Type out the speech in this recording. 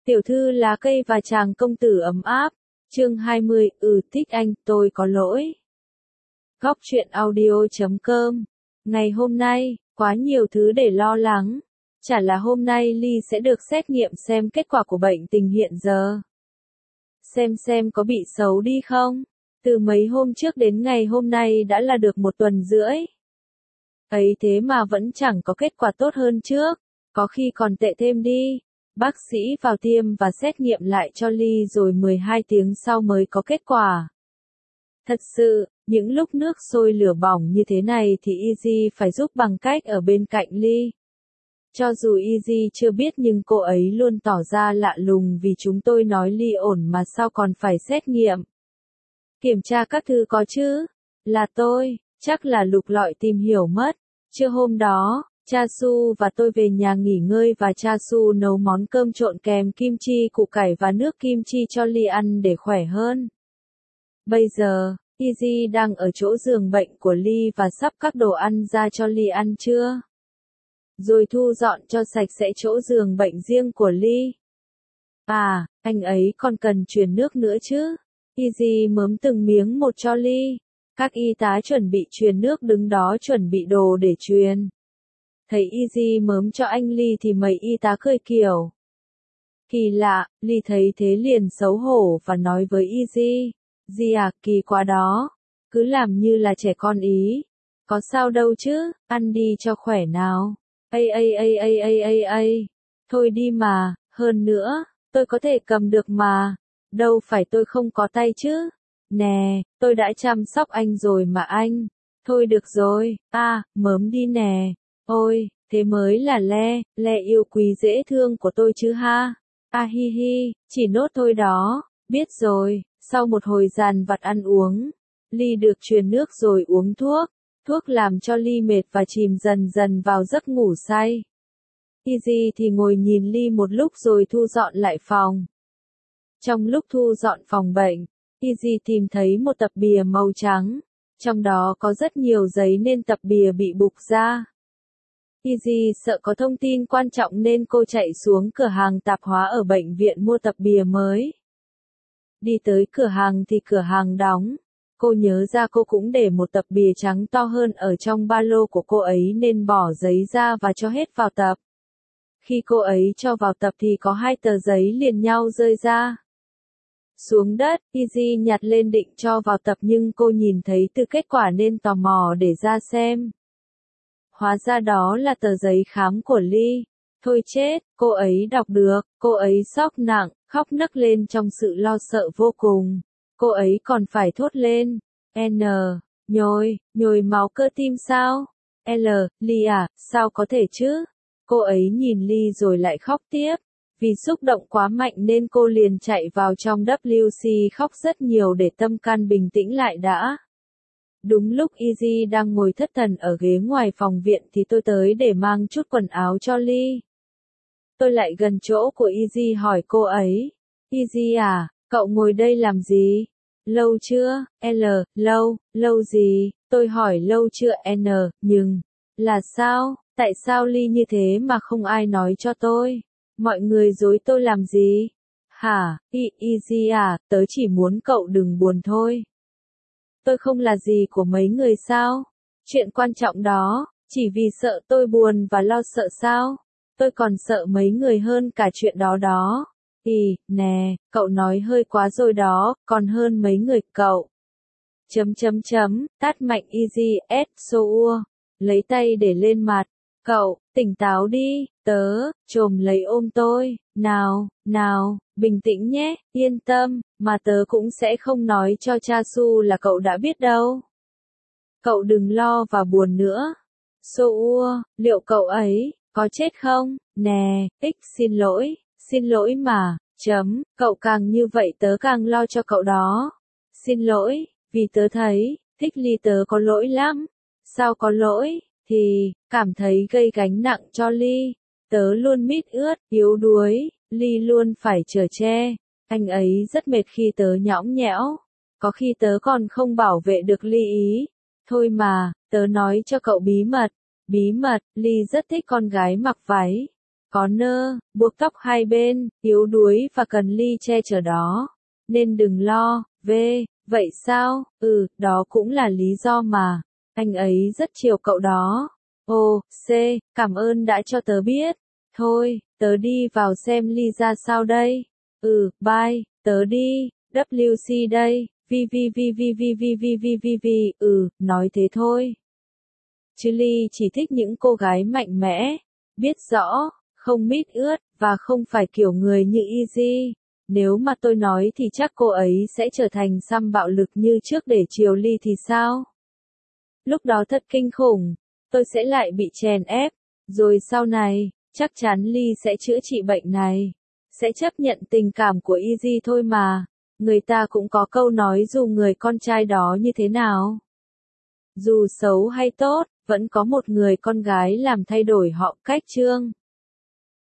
Tiểu thư lá cây và chàng công tử ấm áp. Chương 20, thích anh, tôi có lỗi. Góc truyện audio.com. Ngày hôm nay, quá nhiều thứ để lo lắng. Chả là hôm nay Ly sẽ được xét nghiệm xem kết quả của bệnh tình hiện giờ. Xem có bị xấu đi không? Từ mấy hôm trước đến ngày hôm nay đã là được 1 tuần rưỡi. Ấy thế mà vẫn chẳng có kết quả tốt hơn trước, có khi còn tệ thêm đi. Bác sĩ vào tiêm và xét nghiệm lại cho Ly rồi 12 tiếng sau mới có kết quả. Thật sự, những lúc nước sôi lửa bỏng như thế này thì Easy phải giúp bằng cách ở bên cạnh Ly. Cho dù Easy chưa biết nhưng cô ấy luôn tỏ ra lạ lùng vì chúng tôi nói Ly ổn mà sao còn phải xét nghiệm. Kiểm tra các thứ có chứ? Là tôi, chắc là lục lọi tìm hiểu mất. Trưa hôm đó, Cha Su và tôi về nhà nghỉ ngơi và Cha Su nấu món cơm trộn kèm kim chi củ cải và nước kim chi cho Ly ăn để khỏe hơn. Bây giờ, Easy đang ở chỗ giường bệnh của Ly và sắp các đồ ăn ra cho Ly ăn trưa. Rồi thu dọn cho sạch sẽ chỗ giường bệnh riêng của Ly. À, anh ấy còn cần truyền nước nữa chứ. Easy mớm từng miếng một cho Ly. Các y tá chuẩn bị truyền nước đứng đó chuẩn bị đồ để truyền. Thấy Easy mớm cho anh Ly thì mấy y tá cười kiểu. Kỳ lạ, Ly thấy thế liền xấu hổ và nói với Easy. Di à, kỳ quá đó. Cứ làm như là trẻ con ý. Có sao đâu chứ, ăn đi cho khỏe nào. Thôi đi mà, hơn nữa, tôi có thể cầm được mà. Đâu phải tôi không có tay chứ. Nè, tôi đã chăm sóc anh rồi mà anh. Thôi được rồi, mớm đi nè. Ôi, thế mới là Le yêu quý dễ thương của tôi chứ ha. Hi hi, chỉ nốt thôi đó, biết rồi. Sau một hồi dàn vặt ăn uống, Ly được truyền nước rồi uống thuốc. Thuốc làm cho Ly mệt và chìm dần dần vào giấc ngủ say. Easy thì ngồi nhìn Ly một lúc rồi thu dọn lại phòng. Trong lúc thu dọn phòng bệnh, Easy tìm thấy một tập bìa màu trắng. Trong đó có rất nhiều giấy nên tập bìa bị bục ra. Easy sợ có thông tin quan trọng nên cô chạy xuống cửa hàng tạp hóa ở bệnh viện mua tập bìa mới. Đi tới cửa hàng thì cửa hàng đóng. Cô nhớ ra cô cũng để một tập bìa trắng to hơn ở trong ba lô của cô ấy nên bỏ giấy ra và cho hết vào tập. Khi cô ấy cho vào tập thì có 2 tờ giấy liền nhau rơi ra. Xuống đất, Easy nhặt lên định cho vào tập nhưng cô nhìn thấy từ kết quả nên tò mò để ra xem. Hóa ra đó là tờ giấy khám của Ly. Thôi chết, cô ấy đọc được, cô ấy sốc nặng, khóc nấc lên trong sự lo sợ vô cùng. Cô ấy còn phải thốt lên. Nhồi máu cơ tim sao? Ly à, sao có thể chứ? Cô ấy nhìn Ly rồi lại khóc tiếp. Vì xúc động quá mạnh nên cô liền chạy vào trong WC khóc rất nhiều để tâm can bình tĩnh lại đã. Đúng lúc Easy đang ngồi thất thần ở ghế ngoài phòng viện thì tôi tới để mang chút quần áo cho Ly. Tôi lại gần chỗ của Easy hỏi cô ấy. Easy à, cậu ngồi đây làm gì? Lâu chưa? Lâu gì? Tôi hỏi lâu chưa nhưng, là sao? Tại sao Ly như thế mà không ai nói cho tôi? Mọi người dối tôi làm gì? Hả, Easy à, tớ chỉ muốn cậu đừng buồn thôi. Tôi không là gì của mấy người sao? Chuyện quan trọng đó, chỉ vì sợ tôi buồn và lo sợ sao? Tôi còn sợ mấy người hơn cả chuyện đó đó. Nè, cậu nói hơi quá rồi đó, còn hơn mấy người cậu. Tát mạnh Easy, lấy tay để lên mặt. Cậu, tỉnh táo đi, trồm lấy ôm tôi, nào, bình tĩnh nhé, yên tâm, mà tớ cũng sẽ không nói cho Cha Su là cậu đã biết đâu. Cậu đừng lo và buồn nữa. Liệu cậu ấy, có chết không? Nè, xin lỗi mà, cậu càng như vậy tớ càng lo cho cậu đó. Xin lỗi, vì tớ thấy, thích Ly tớ có lỗi lắm. Sao có lỗi? Thì, cảm thấy gây gánh nặng cho Ly. Tớ luôn mít ướt, yếu đuối, Ly luôn phải chở che. Anh ấy rất mệt khi tớ nhõng nhẽo. Có khi tớ còn không bảo vệ được Ly ý. Thôi mà, tớ nói cho cậu bí mật, Ly rất thích con gái mặc váy. có nơ, buộc tóc hai bên, yếu đuối và cần Ly che chở đó. Nên đừng lo, vậy sao? Đó cũng là lý do mà. Anh ấy rất chiều cậu đó. Cảm ơn đã cho tớ biết. Thôi, tớ đi vào xem Ly ra sao đây. Bye, tớ đi, WC đây, nói thế thôi. Chứ Ly chỉ thích những cô gái mạnh mẽ, biết rõ, không mít ướt, và không phải kiểu người như Easy. Nếu mà tôi nói thì chắc cô ấy sẽ trở thành xăm bạo lực như trước để chiều Ly thì sao? Lúc đó thật kinh khủng, tôi sẽ lại bị chèn ép, rồi sau này, chắc chắn Ly sẽ chữa trị bệnh này, sẽ chấp nhận tình cảm của Easy thôi mà. Người ta cũng có câu nói dù người con trai đó như thế nào, dù xấu hay tốt, vẫn có một người con gái làm thay đổi họ cách chương.